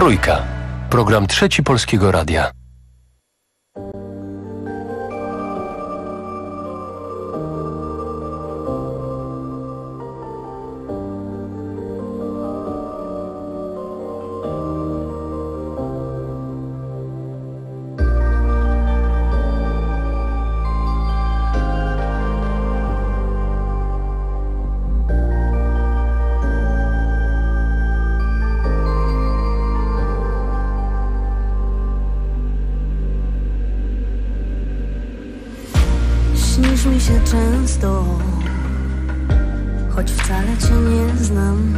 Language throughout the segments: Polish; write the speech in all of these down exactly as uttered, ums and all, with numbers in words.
Trójka. Program Trzeci Polskiego Radia. Śnisz mi się często, choć wcale cię nie znam.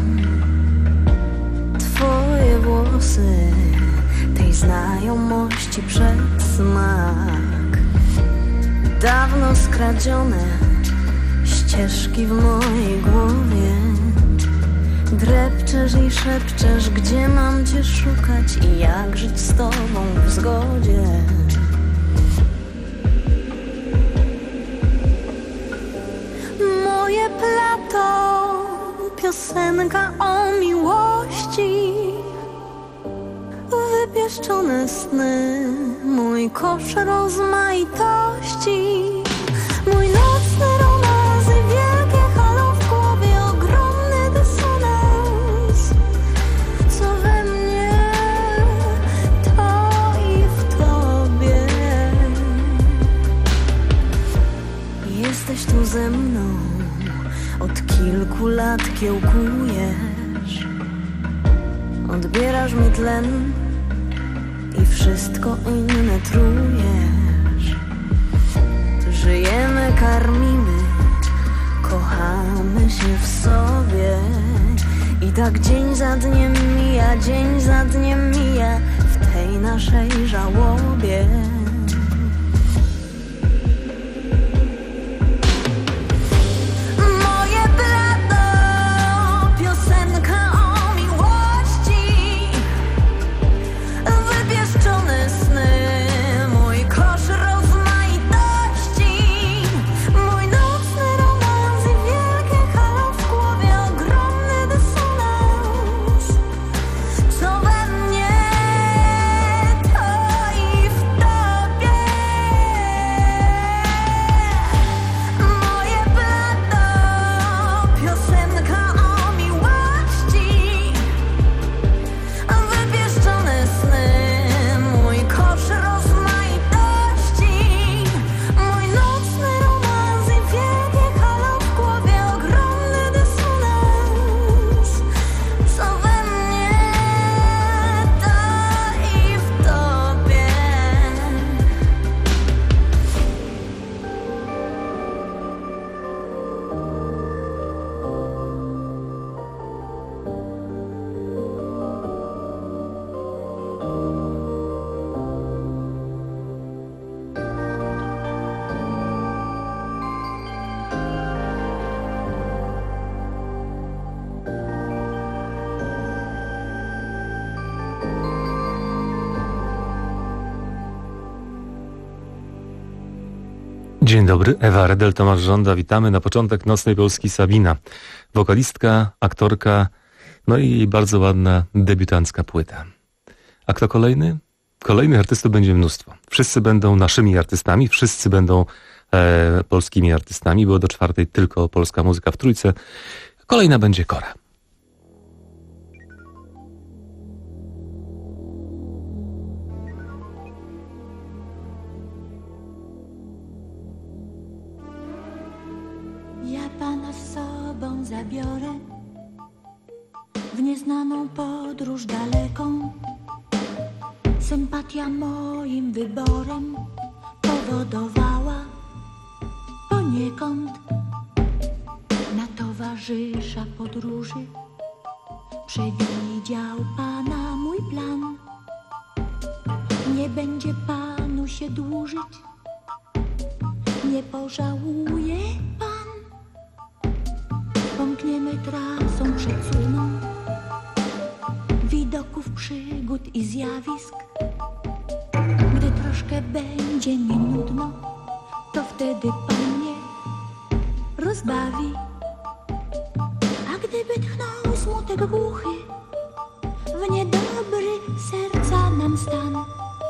Twoje włosy, tej znajomości przedsmak. Dawno skradzione ścieżki w mojej głowie. Drepczesz i szepczesz, gdzie mam cię szukać i jak żyć z tobą w zgodzie. Moje plato, piosenka o miłości, wypieszczone sny, mój kosz rozmaitości, mój nocny romans i wielkie halo w głowie, ogromny dysonans, co we mnie, to i w tobie. Jesteś tu ze mną, od kilku lat kiełkujesz, odbierasz mi tlen i wszystko inne trujesz. Żyjemy, karmimy, kochamy się w sobie i tak dzień za dniem mija, dzień za dniem mija w tej naszej żałobie. Dzień dobry, Ewa Redel, Tomasz Żąda, witamy. Na początek Nocnej Polski Sabina, wokalistka, aktorka, no i bardzo ładna debiutancka płyta. A kto kolejny? Kolejnych artystów będzie mnóstwo. Wszyscy będą naszymi artystami, wszyscy będą e, polskimi artystami, bo do czwartej tylko polska muzyka w Trójce. Kolejna będzie Kora. Zabiorę w nieznaną podróż daleką. Sympatia moim wyborem powodowała poniekąd na towarzysza podróży. Przewidział Pana mój plan. Nie będzie Panu się dłużyć, nie pożałuje Pan. Pomkniemy trasą przecudną widoków, przygód i zjawisk. Gdy troszkę będzie mi nudno, to wtedy Pan mnie rozbawi. A gdyby tchnął smutek głuchy w niedobry ten stan.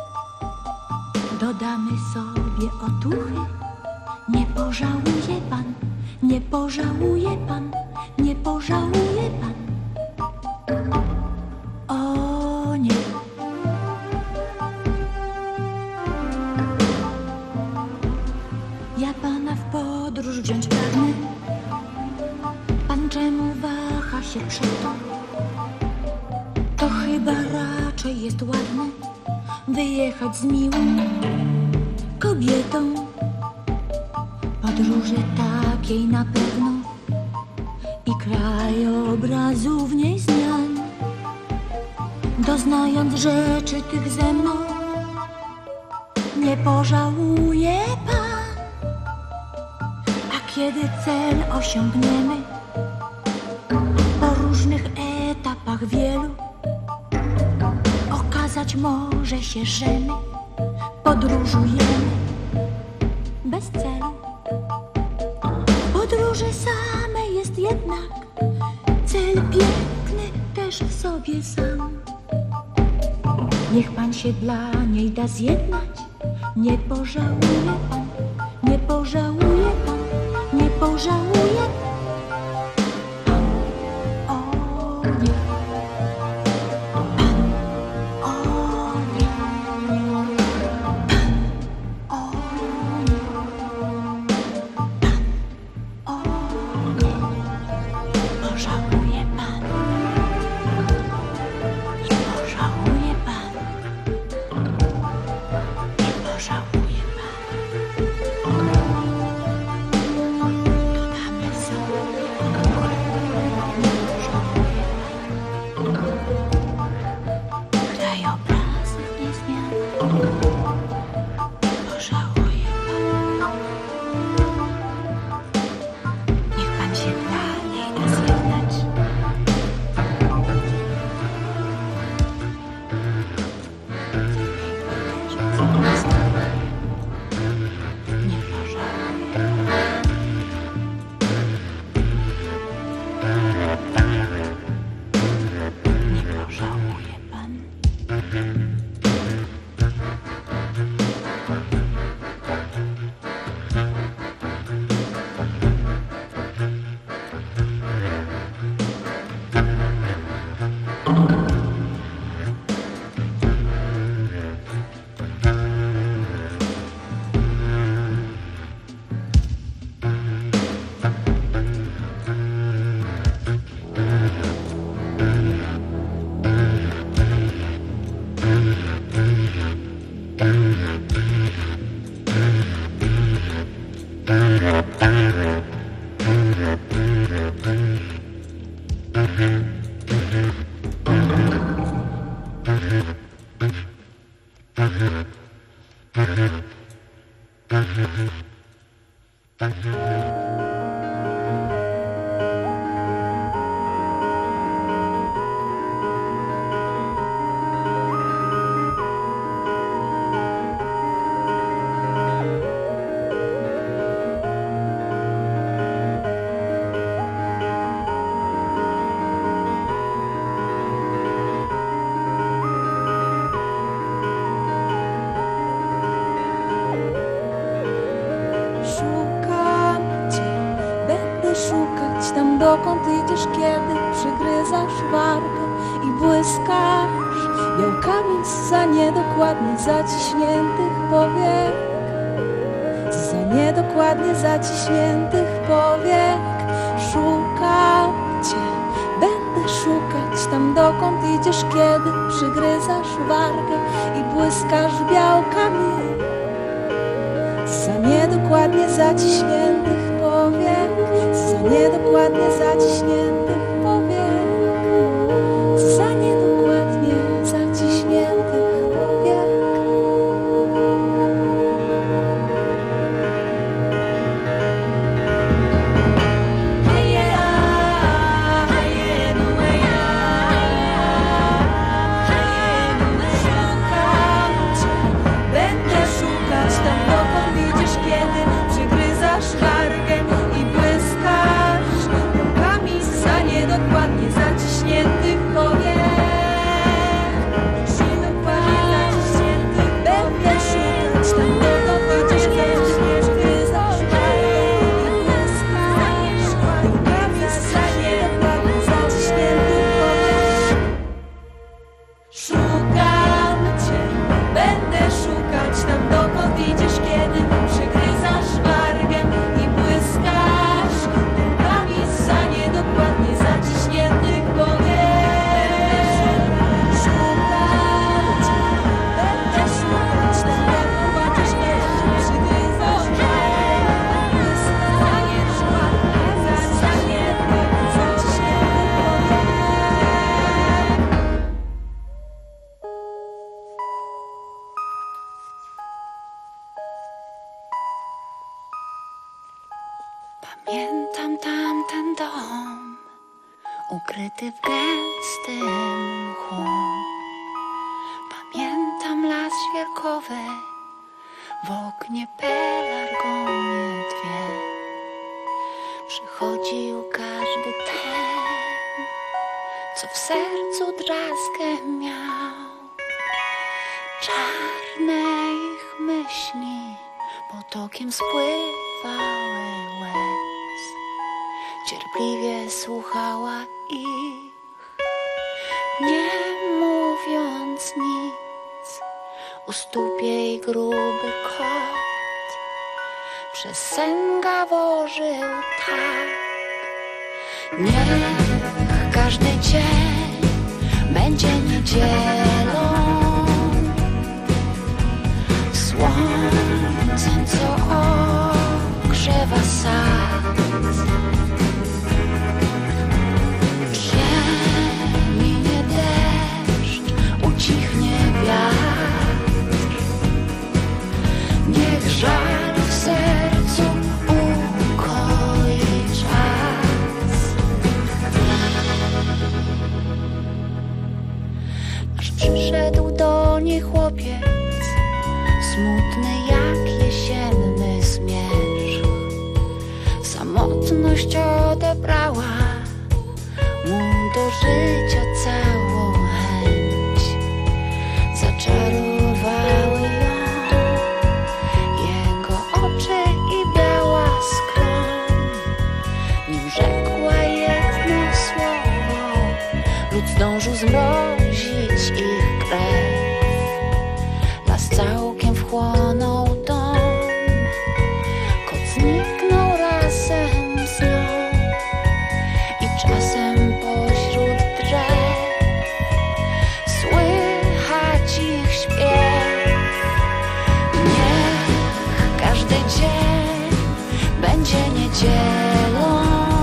Dodamy sobie otuchy. Nie pożałuje pan, nie pożałuje pan, nie pożałuje pan. O nie. Ja pana w podróż wziąć pragnę. Pan czemu waha się przeto? To chyba raczej jest ładne wyjechać z miłą kobietą. Podróży takiej na pewno i krajobrazu w niej zmian, doznając rzeczy tych ze mną, nie pożałuje pan. A kiedy cel osiągniemy po różnych etapach wielu, okazać może się, że my podróżujemy bez celu. Podróży same jest jednak cel piękny też w sobie sam. Niech pan się dla niej da zjednać. Nie pożałuje pan, nie pożałuje pan, nie pożałuje pan. O nie. Pan, o nie. Pan, o nie. O nie, pożałuje pan, nie pożałuje pan, nie pożałuje pan. Dodamy sobie, nie pożałuje pan. Krajobrazy nie zmian, nie pożałuje pan. Niech pan się dla niej da zjednać. Nie pożałuje. Nie pożałuje pan. Szukać tam, dokąd idziesz, kiedy przygryzasz wargę i błyskasz białkami za niedokładnie zaciśniętych powiek, za niedokładnie zaciśniętych powiek. Szukam cię, będę szukać tam, dokąd idziesz, kiedy przygryzasz wargę i błyskasz białkami za niedokładnie zaciśniętych powiek, za niedokładnie zaciśniętych powiek, za niedokładnie zaciśniętych powiek. Szukam cię, będę szukać tam, dokąd idziesz, kiedy przygryzasz wargę i błyskasz białkami za niedokładnie Pamiętam tamten dom, ukryty w gęstym mchu. Pamiętam las świerkowy, w oknie pelargonie dwie. Przychodził każdy ten, co w sercu drazgę miał. Czarne ich myśli potokiem spływały łez. Cierpliwie słuchała ich, nie mówiąc nic. U stóp jej gruby kot przez sen gaworzył tak. Niech każdy dzień będzie niedzielą, słońcem, co ogrzewa sad. Minie deszcz, ucichnie wiatr. Niech żal w sercu ukoi czas. Aż przyszedł do niej chłopiec, smutny jak jesienny zmierzch. Samotność odebrała mu do życia całą chęć. Zaczarowały ją jego oczy i biała skroń. Nim rzekła jedno słowo, lud zdążył zmrozić ich krew. Las całkiem wchłonął dom, kot zniknął razem z nią. I czasem pośród drzew słychać ich śpiew. Niech każdy dzień będzie niedzielą,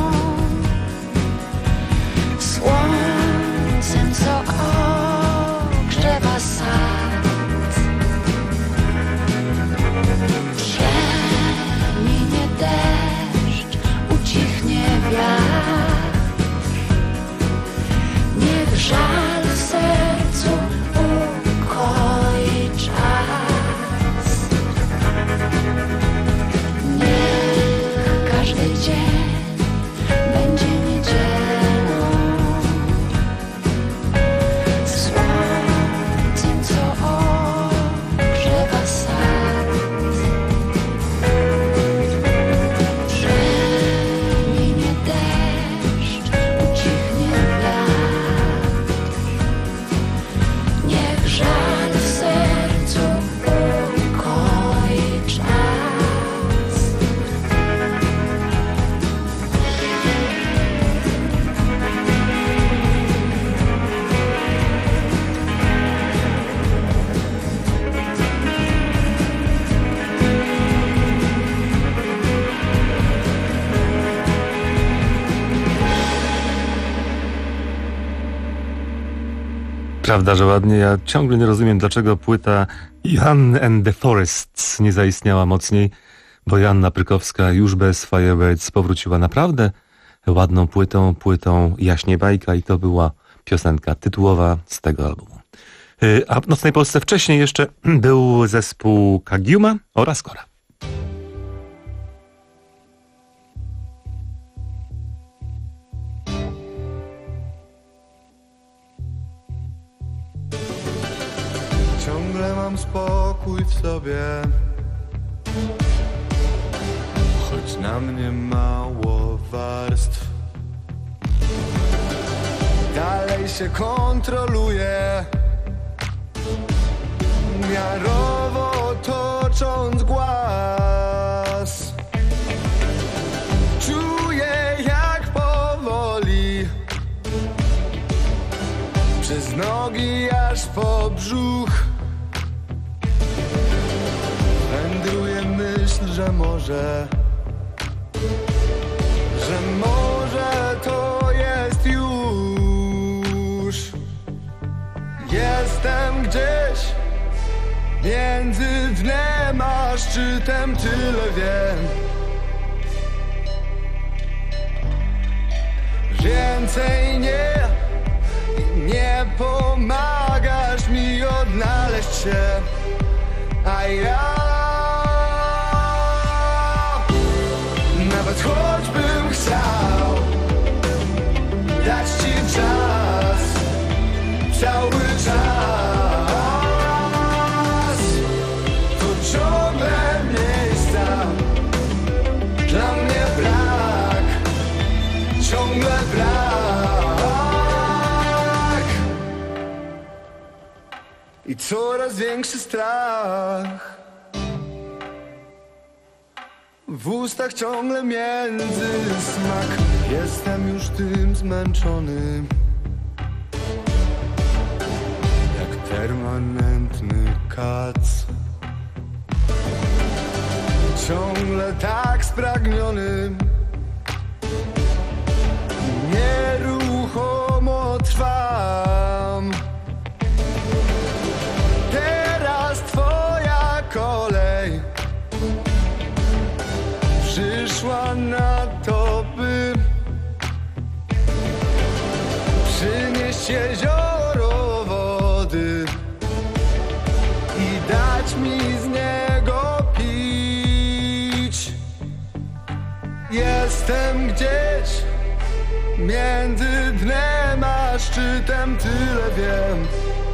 słońcem, co ogrzewa sad. Minie deszcz, ucichnie wiatr. Niech żal w sercu ukoi czas. Niech każdy dzień będzie niedzielą, słońcem, co ogrzewa sad. Minie deszcz, ucichnie wiatr. Niech żal w sercu ukoi czas. Prawda, że ładnie. Ja ciągle nie rozumiem, dlaczego płyta Jan and the Forests nie zaistniała mocniej, bo Joanna Prykowska już bez Firebirds powróciła naprawdę ładną płytą, płytą Jaśnie Bajka i to była piosenka tytułowa z tego albumu. Yy, A w Nocnej Polsce wcześniej jeszcze był zespół Kagiuma oraz Kora. Ciągle mam spokój w sobie, choć na mnie mało warstw. Dalej się kontroluję, miarowo tocząc głaz. Czuję, jak powoli przez nogi aż po brzuch wędruje myśl, że może, że może to jest już. Jestem gdzieś między dnem a szczytem, tyle wiem. Więcej nie, nie pomagasz mi odnaleźć się, a ja nawet choćbym chciał dać ci czas, cały czas, to ciągle miejsca dla mnie brak, ciągle brak i coraz większy strach. W ustach ciągle między smak. Jestem już tym zmęczony, jak permanentny kac. Ciągle tak spragniony, nieruchomo trwam. Teraz twoja kolej przyszła na to, by przynieść jezioro wody i dać mi z niego pić. Jestem gdzieś między dnem a szczytem, tyle wiem.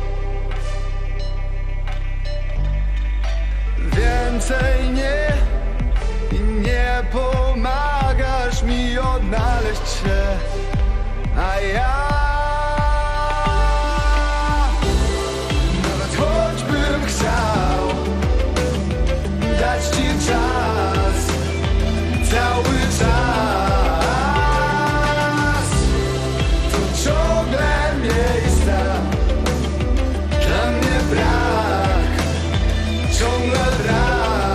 Więcej nie i nie pomagasz mi odnaleźć się, a ja nawet choćbym chciał dać ci czas, cały czas, to ciągle miejsca dla mnie brak, ciągle brak.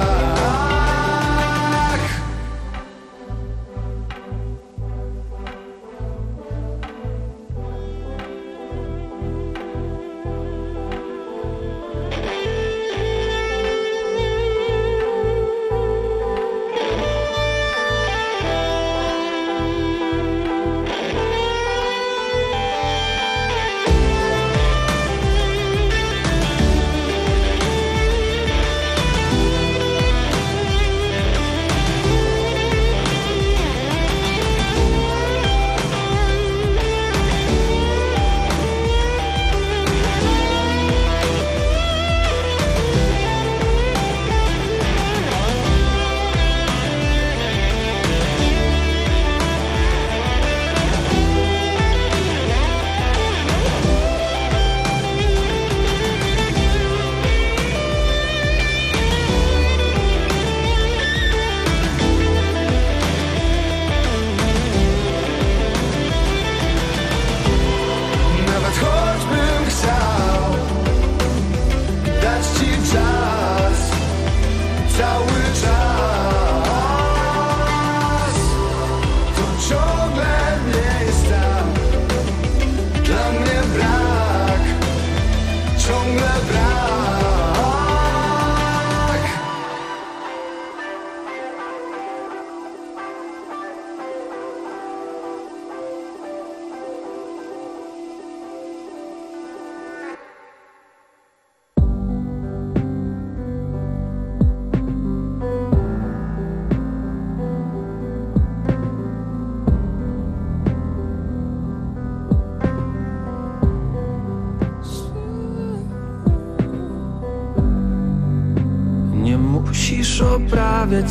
Musisz oprawiać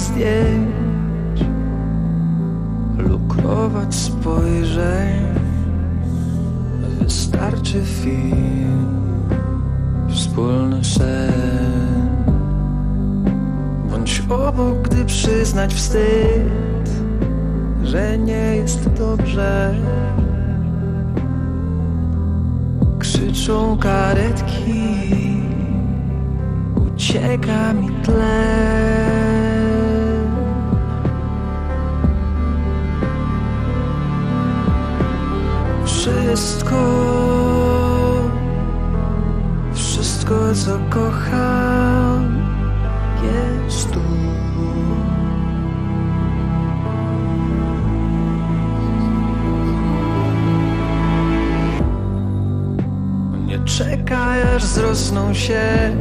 zdjęć, lukrować spojrzeń. Wystarczy film, wspólny sen. Bądź obok, gdy przyznać wstyd, że nie jest dobrze. Krzyczą karetki, ucieka mi tlen. Wszystko, wszystko co kocham jest tu. aż zrosną się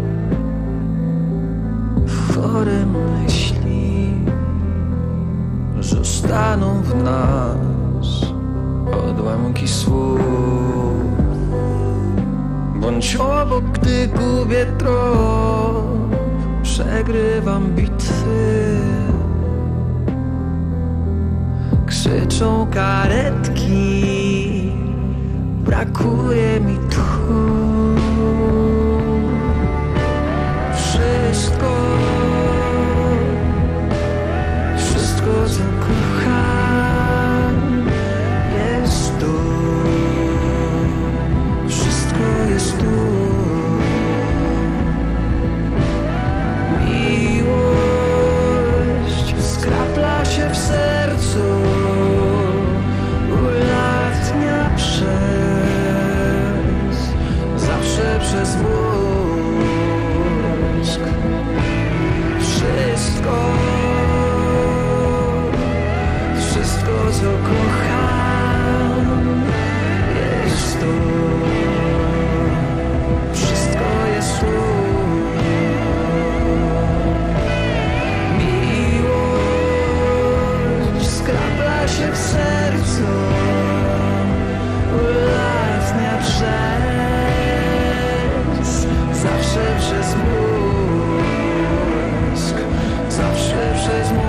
w chore myśli, zostaną w nas odłamki słów. Bądź obok, gdy gubię trop, przegrywam bitwy. Krzyczą karetki, brakuje mi tchu. Wszystko, wszystko co kocham jest tu. Wszystko jest tu. Miłość skrapla się w sercu, ulatnia przez, zawsze przez mózg. Wszystko, wszystko co kocham jest tu. Wszystko jest tu. Miłość skrapla się w sercu, ulatnia przez, zawsze przez mózg, zawsze przez mózg.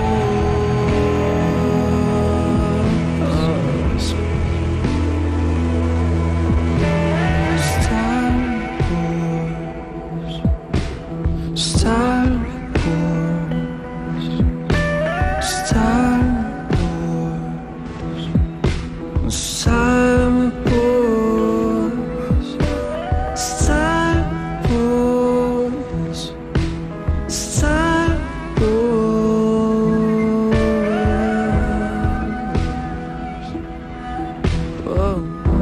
Star Wars, Star Wars, Star Wars, Star Wars, Star Wars. Oh,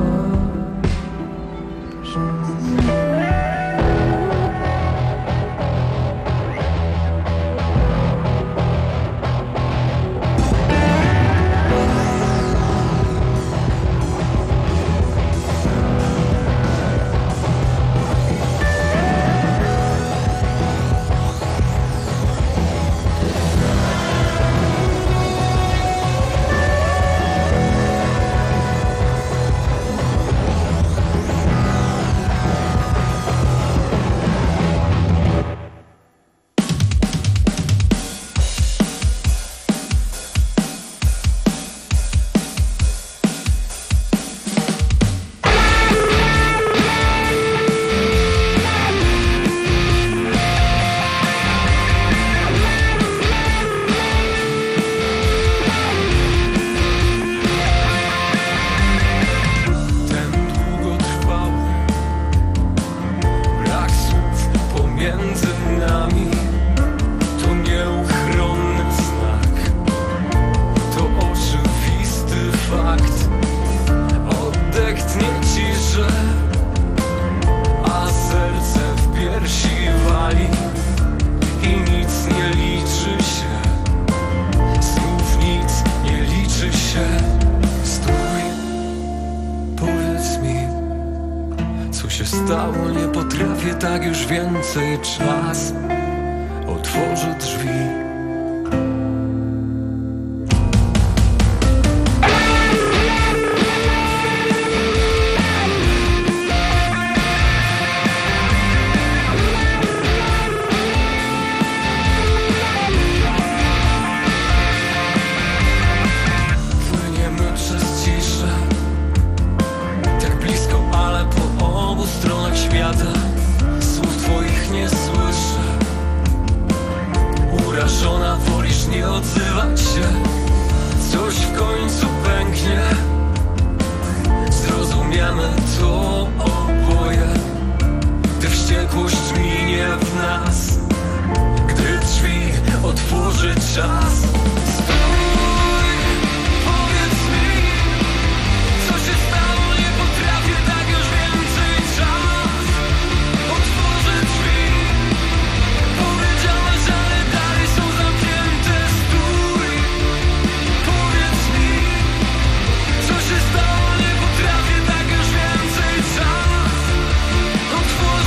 stało, nie potrafię tak już więcej. Czas otworzy drzwi. Słów twoich nie słyszę. Urażona, wolisz nie odzywać się. Coś w końcu pęknie. Zrozumiemy to oboje, gdy wściekłość minie w nas, gdy drzwi otworzy czas. Stój, powiedz mi, co się stało, nie potrafię tak już więcej. Czas otworzy drzwi. Powiedziałaś, ale dalej są zamknięte. Stój, powiedz mi, co się stało, nie potrafię tak już więcej. Czas otworzy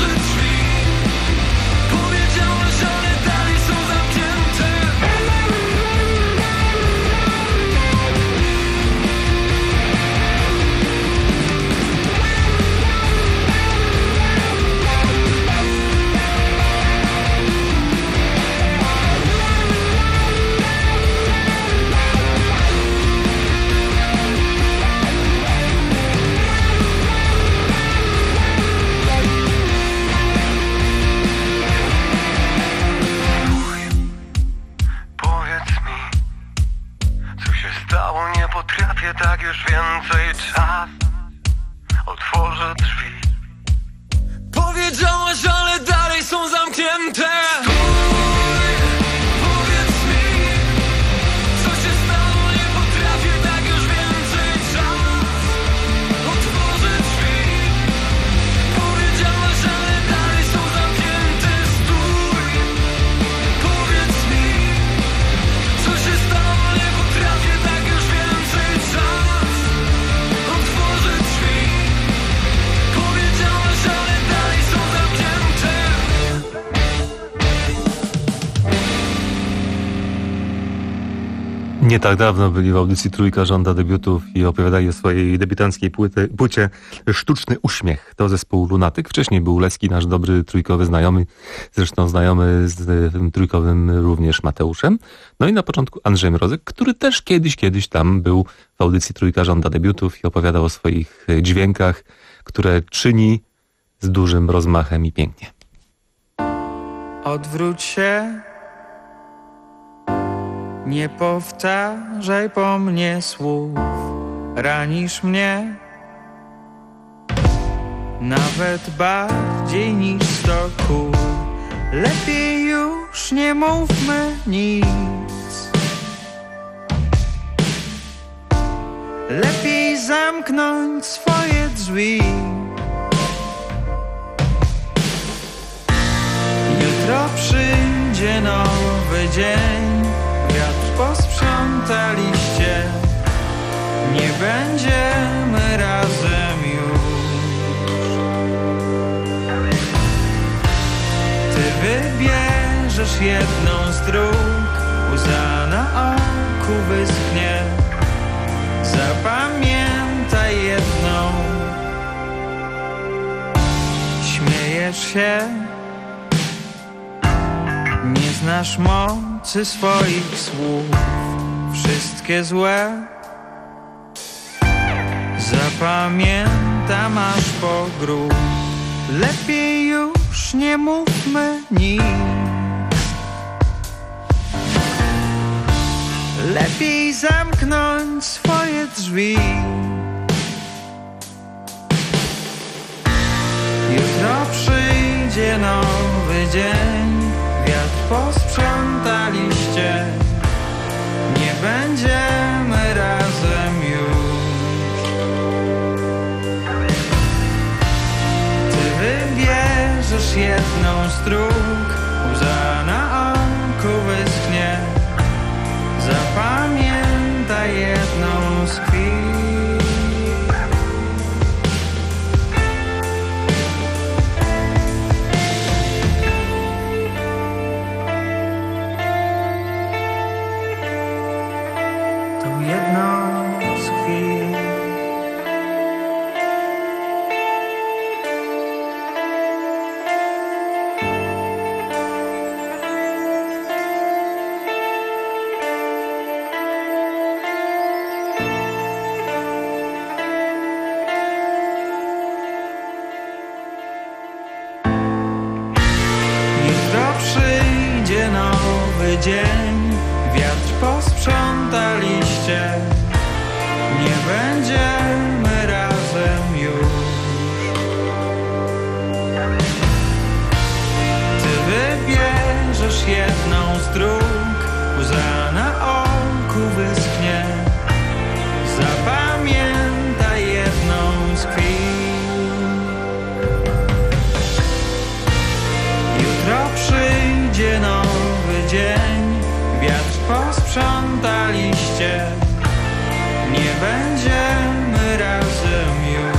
stało, nie potrafię tak już więcej. Czas, otworzę drzwi. Powiedziałaś, ale dalej są zamknięte. Nie tak dawno byli w audycji Trójka żąda debiutów i opowiadali o swojej debiutanckiej płyty, płycie Sztuczny Uśmiech. To zespół Lunatyk. Wcześniej był Leski, nasz dobry trójkowy znajomy, zresztą znajomy z tym trójkowym również Mateuszem. No i na początku Andrzej Mrozek, który też kiedyś, kiedyś tam był w audycji Trójka żąda debiutów i opowiadał o swoich dźwiękach, które czyni z dużym rozmachem i pięknie. Odwróć się, nie powtarzaj po mnie słów, ranisz mnie nawet bardziej niż sto kół. Lepiej już nie mówmy nic, lepiej zamknąć swoje drzwi. Jutro przyjdzie nowy dzień, wiatr posprząta liście, nie będziemy razem już. Ty wybierzesz jedną z dróg, łza na oku wyschnie. Zapamiętaj jedną, śmiejesz się, nie znasz mocy swoich słów, wszystkie złe zapamiętam aż po grób. Lepiej już nie mówmy nic, lepiej zamknąć swoje drzwi. Jutro przyjdzie nowy dzień, wiatr posprząta liście, nie będziemy razem już. Ty wybierzesz jedną z dróg, łza na oku wyschnie. Zapamiętaj jedną z chwil. Dzień, wiatr posprząta liście, nie będziemy razem już. Ty wybierzesz jedną z dróg, łza na oku wyschnie. Zapamiętaj jedną z chwil. Jutro przyjdzie nowy dzień, wiatr posprząta liście, nie będziemy razem już.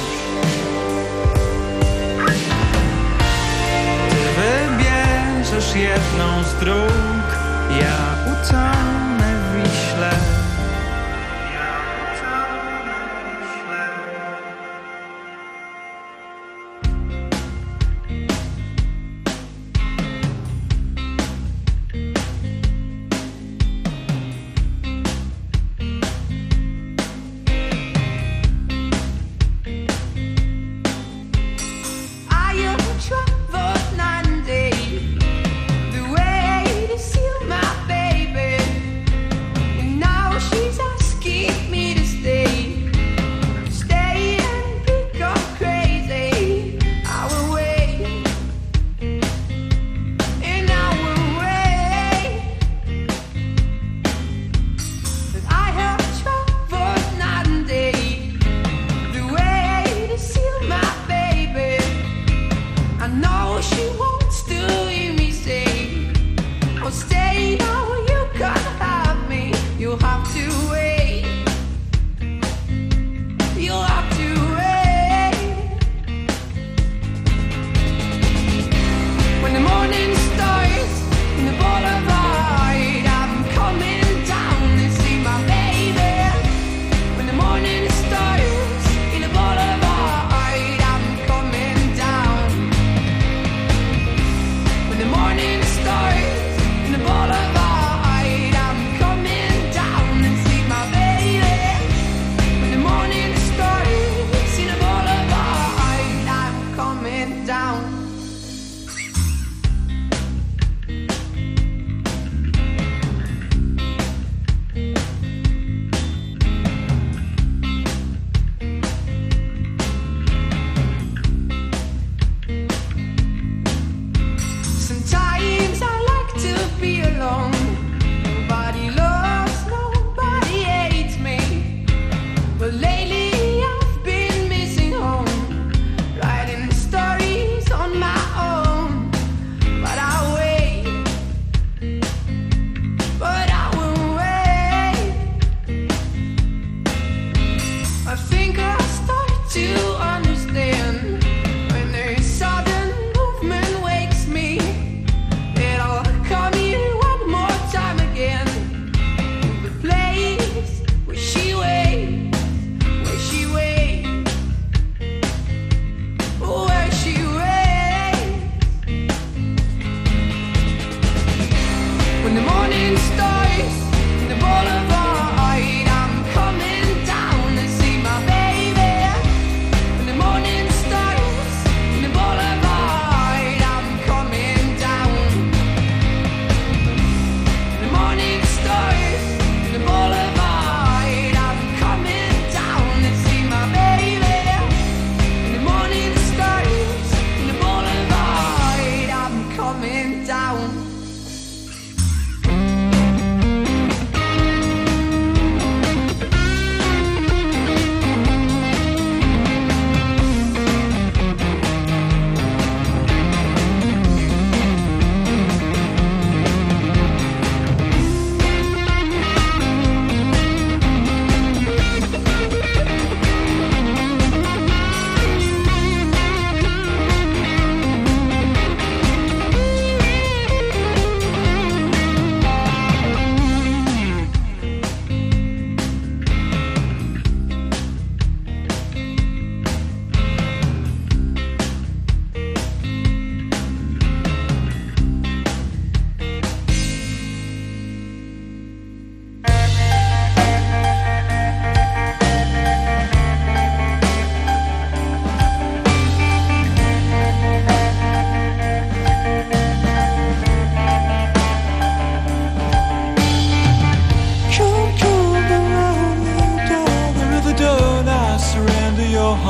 Ty wybierzesz jedną z dróg, ja utonę w Wiśle. I am traveled nine days, the way to see.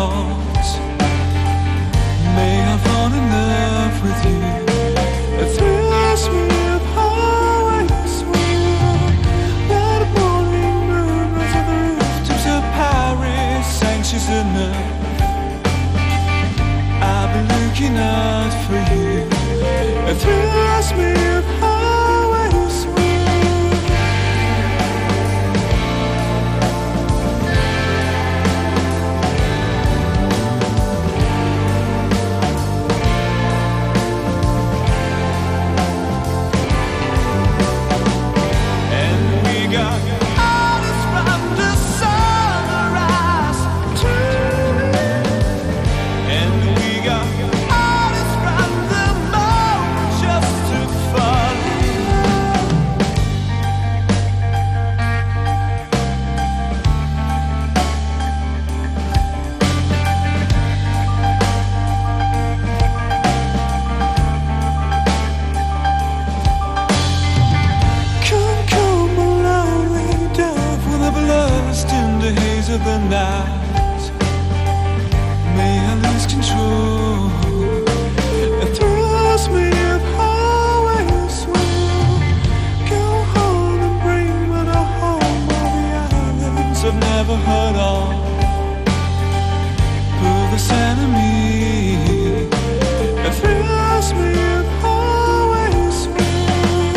heart. May I fall in love with you. It thrills me of how I swim. That morning moon was on the rooftops of Paris, anxious enough. I've been looking out for you. It thrills me of how I swim. And we got artists from the sunrise too. And we got artists from the moon just to follow. Come, come, a lonely dove, will I be lost in the haze of the night? May I lose control? It throws me up how I swim. Go home and bring me to home. All the islands I've never heard of. Pull the sand of me. It throws me up how I swim.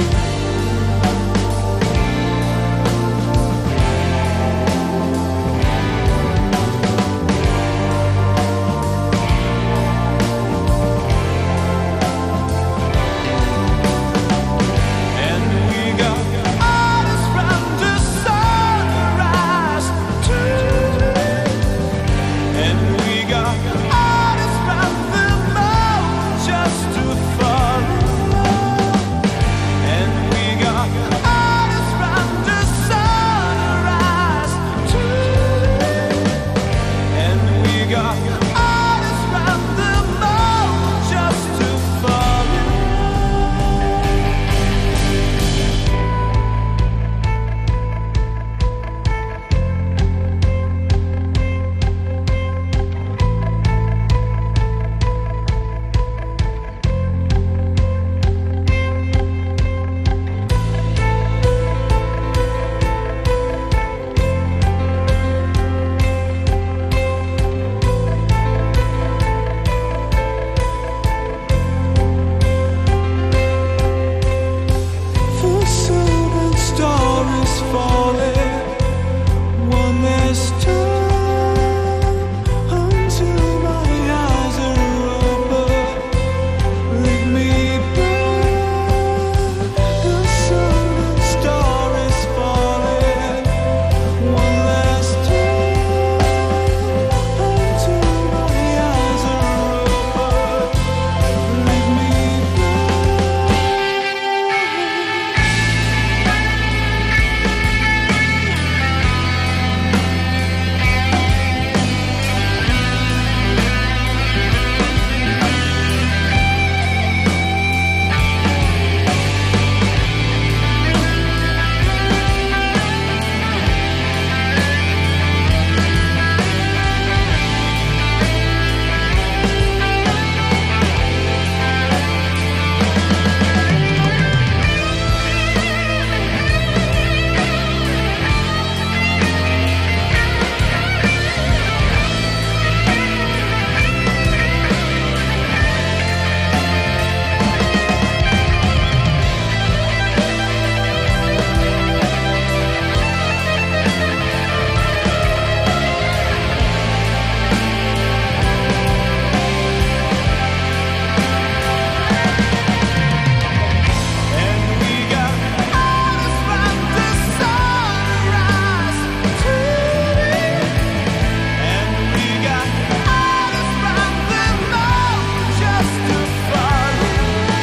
And we got artists from the sunrise too. And we got artists from the moon just to follow. And we got artists from the sunrise too. And we got artists from the moon just to follow. The sun and star is falling one last time until my eyes are open. Leave me blind. The sun and star is falling one last time until my eyes are open. Leave me And we got artists from the sunrise too. And we got artists from the moon just to follow.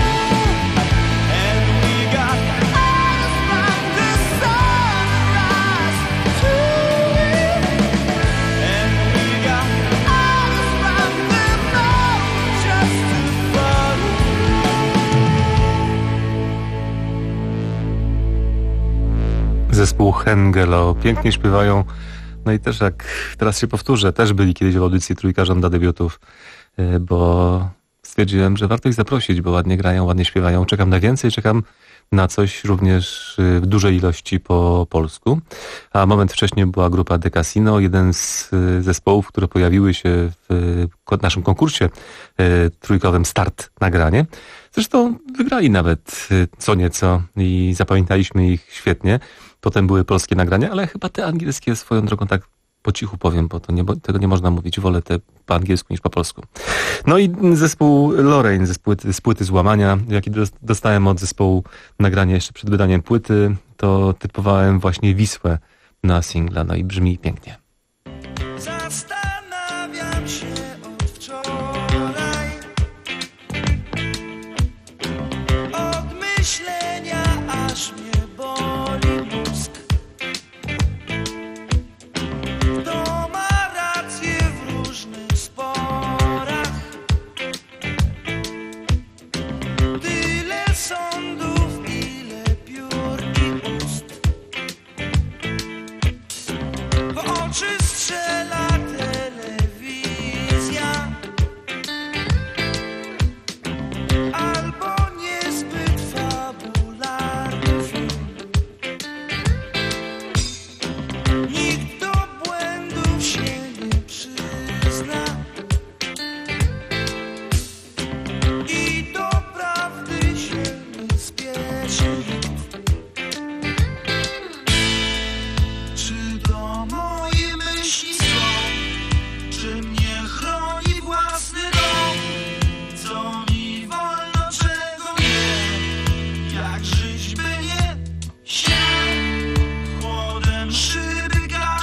And we got artists from the sunrise too. And we got artists from the moon just to follow. Zespół Hengelo. Pięknie śpiewają No i też jak teraz się powtórzę, też byli kiedyś w audycji Trójka żąda debiutów, bo stwierdziłem, że warto ich zaprosić, bo ładnie grają, ładnie śpiewają. Czekam na więcej, czekam na coś również w dużej ilości po polsku. A moment wcześniej była grupa The Casino, jeden z zespołów, które pojawiły się w naszym konkursie trójkowym Start Nagranie. Zresztą wygrali nawet co nieco i zapamiętaliśmy ich świetnie. Potem były polskie nagrania, ale chyba te angielskie swoją drogą tak po cichu powiem, bo to nie, tego nie można mówić. Wolę te po angielsku niż po polsku. No i zespół Lorraine z płyty, z płyty Złamania. Jaki dostałem od zespołu nagranie jeszcze przed wydaniem płyty, to typowałem właśnie Wisłę na singla. No i brzmi pięknie. Zastanawiam się od wczoraj, od myślenia aż mnie boli mózg. Kto ma rację w różnych sporach? Tyle sądów, ile piór i ust. W oczy strzela telewizja, albo niezbyt fabularny film. Nikt do błędów się nie przyzna i do prawdy się nie spieszy. Czy to moje myśli są? Czy mnie chroni własny dom? Co mi wolno, czego nie? Jak żyć by nie chciał? Chłodem szyby gaz.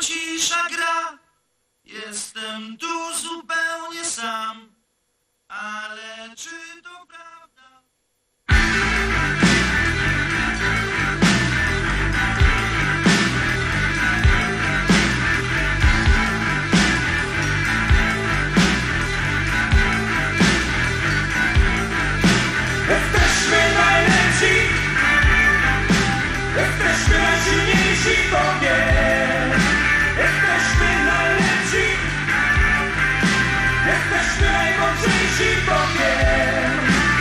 cisza gra. Jestem tu zupełnie sam, ale czy to prawda? Jesteśmy najlepsi, jesteśmy najsilniejsi, to wiem. Jesteśmy najlepsi, jesteśmy najmądrzejsi, to wiem.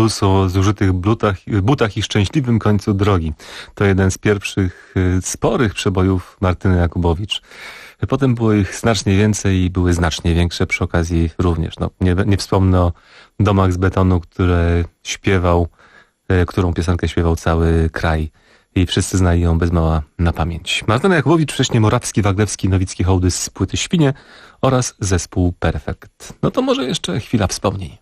blues o zużytych butach, butach i szczęśliwym końcu drogi. To jeden z pierwszych sporych przebojów Martyny Jakubowicz. Potem było ich znacznie więcej i były znacznie większe przy okazji również. No, nie, nie wspomnę o Domach z betonu, które śpiewał, którą piosenkę śpiewał cały kraj i wszyscy znali ją bez mała na pamięć. Martyna Jakubowicz, wcześniej Morawski, Waglewski, Nowicki, Hołdy z płyty Świnie oraz zespół Perfekt. No to może jeszcze chwila wspomnień.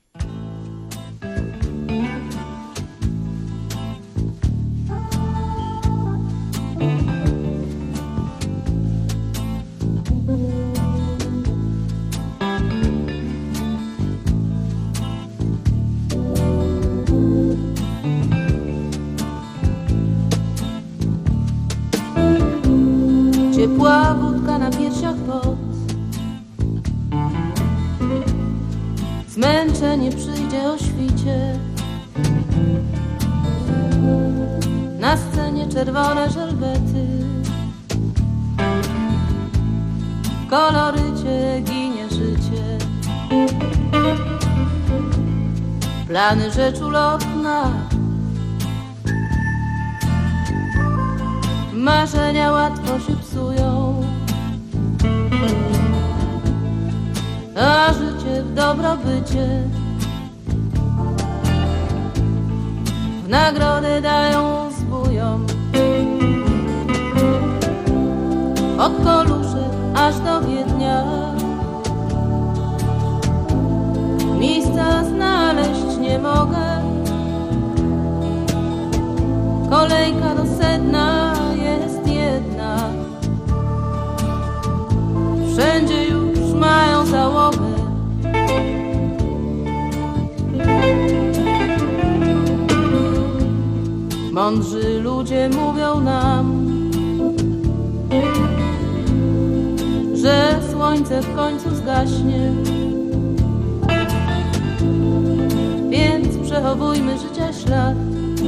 Ciepła wódka na piersiach pot. Zmęczenie przyjdzie o świcie. Na scenie czerwone żelbety. W kolorycie ginie życie. Plany rzecz ulotna. Marzenia łatwo się psują, a życie w dobrobycie w nagrodę dają zbójom. Od Koluszek aż do Wiednia miejsca znaleźć nie mogę. Kolejka do sedna jest jedna. Wszędzie już mają załogę. Mądrzy ludzie mówią nam, że słońce w końcu zgaśnie. Więc przechowujmy życia ślad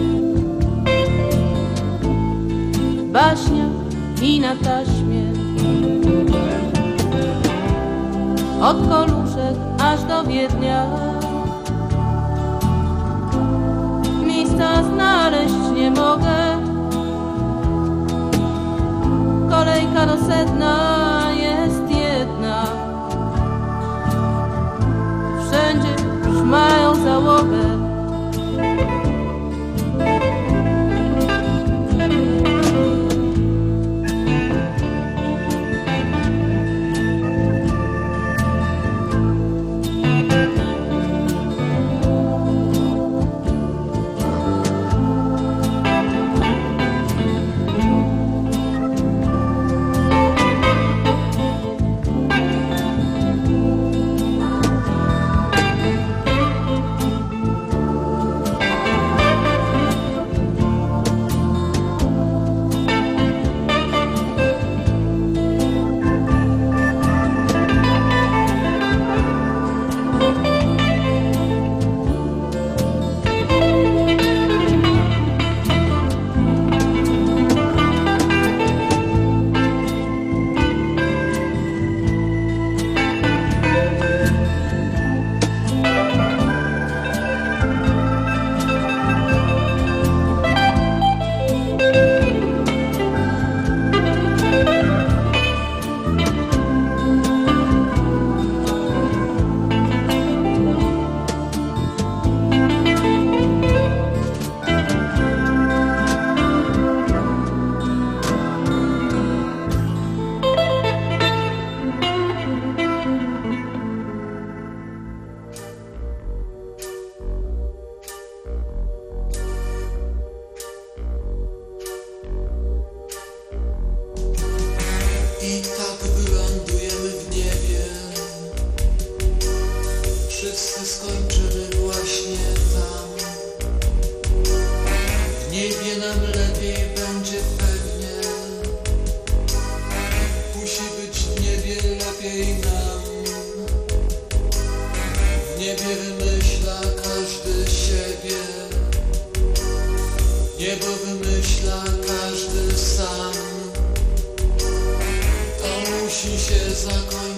w baśniach i na taśmie. Od Koluszek aż do Wiednia miejsca znaleźć nie mogę. Kolejka do sedna jest jedna. Wszędzie już mają załogę.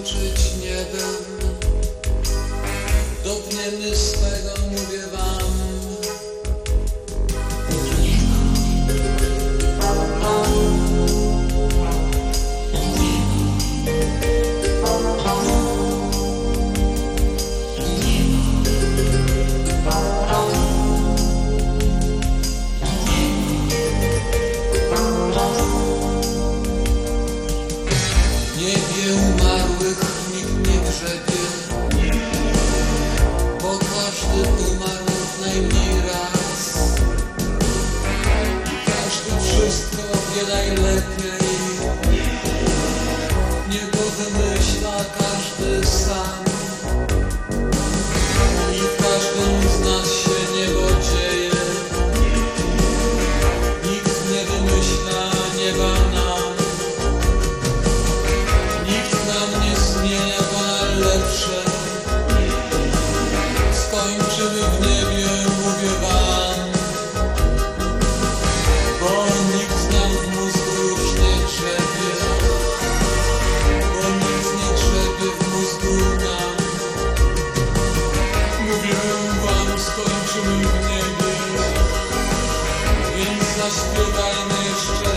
Dopniemy swego, mówię wam. będzie najlepiej. Niego wymyśla każdy sam i w każdym z nas się niebo dzieje. Nikt nie wymyśla nieba nam, nikt nam nie zmienia go na lepsze. Skończymy w niebie, mówię wam, bo nikt nam w mózgu już nie grzebie, bo nikt nie grzebie w mózgu nam. Mówię wam, skończymy w niebie, więc zaśpiewajmy jeszcze